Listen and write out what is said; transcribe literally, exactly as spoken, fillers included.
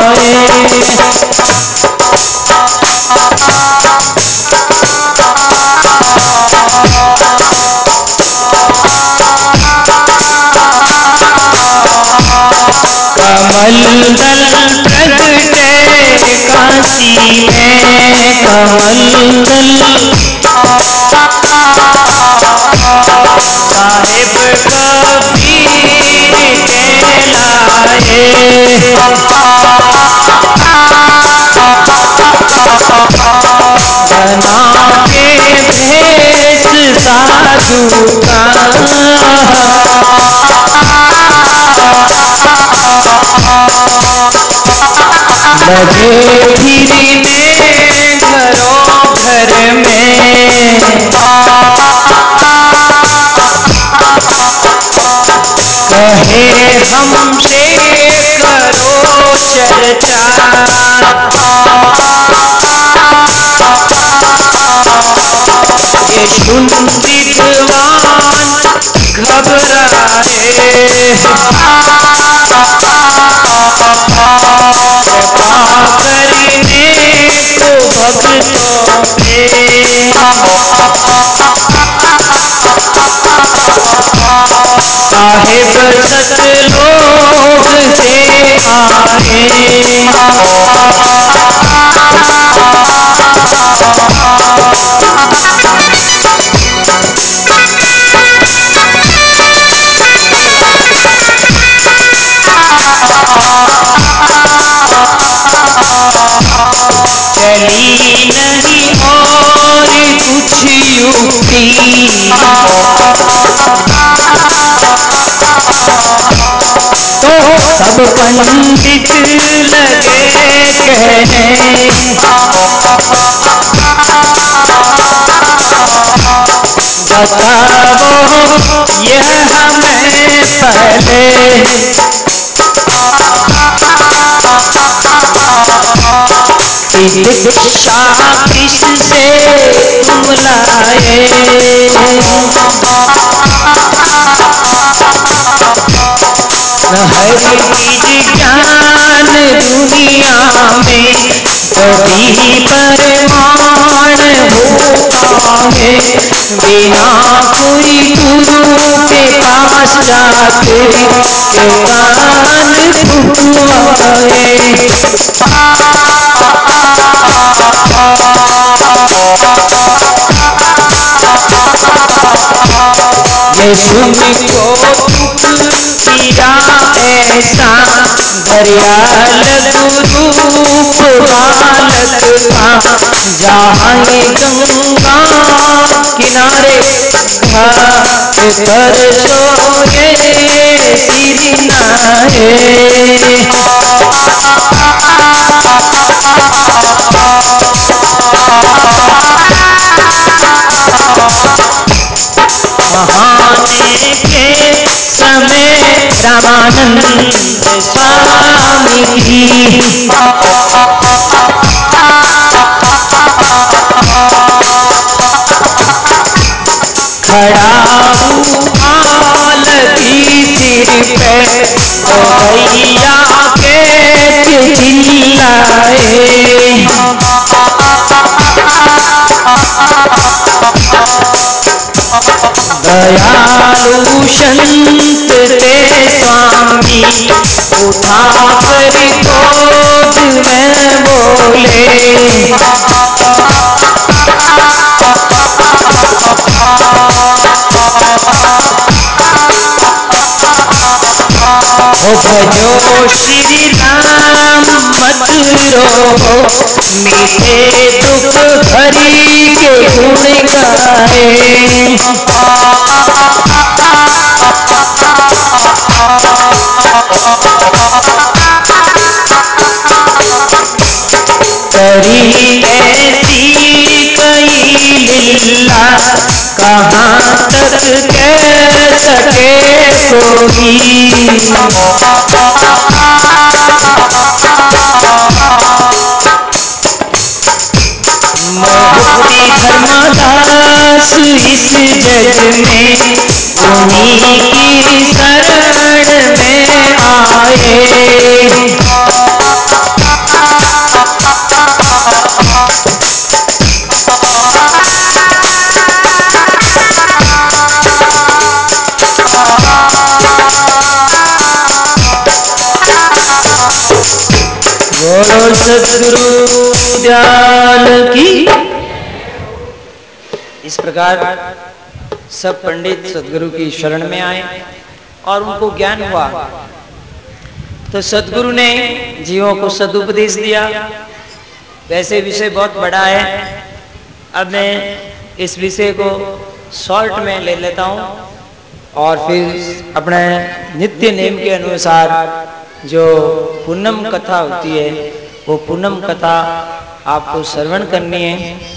कमल दल प्रगटे काशी में, कमल दल साहिब कबीर कहलाए। बना के भेष साधु का, लगे फिरने घरों घर में, कहे हमसे करो चर्चा, ये सुन विद्वान घबराए। कृपा करने को भक्तों पे, साहिब सतलोक से आए। चली नहीं और कुछ युक्ति, तो सब पंडित लगे कहने, बताओ यह हमें पहले, दीक्षा किससे तुम लाए। हर चीज ज्ञान दुनिया में कभी परमाण होता है, बिना कोई गुरु के पास जाते के कान फुकवाए। ये सुन को दुख किया ऐसा, दरियाल गुरूप बालक का, जहाँ गंगा किनारे घाट कर सोए सिर नाए। महाने के समय रामानंद स्वामी की, खड़ा हुआ लगी सिर पे, तो भैया के चिल्लाए। दयालु संत थे स्वामी, उठा कर गोद में बोले, ओ भजो श्री राम मत रो, मीठे दुख हरि के गुण गाए। करी ऐसी कई लीला, कहाँ तक कह सके कोई। मोहती धर्मदास इस जग में, उन्हीं की शरण में आए। बोलो सद्गुरु दयाल की। इस प्रकार सब पंडित सद्गुरु की शरण में आए और उनको ज्ञान हुआ। तो सद्गुरु ने जीवों को सदुपदेश दिया। वैसे विषय बहुत बड़ा है, अब मैं इस विषय को शॉर्ट में ले लेता हूँ और फिर अपने नित्य नेम के अनुसार जो पूनम कथा होती है वो पूनम कथा आपको श्रवण करनी है।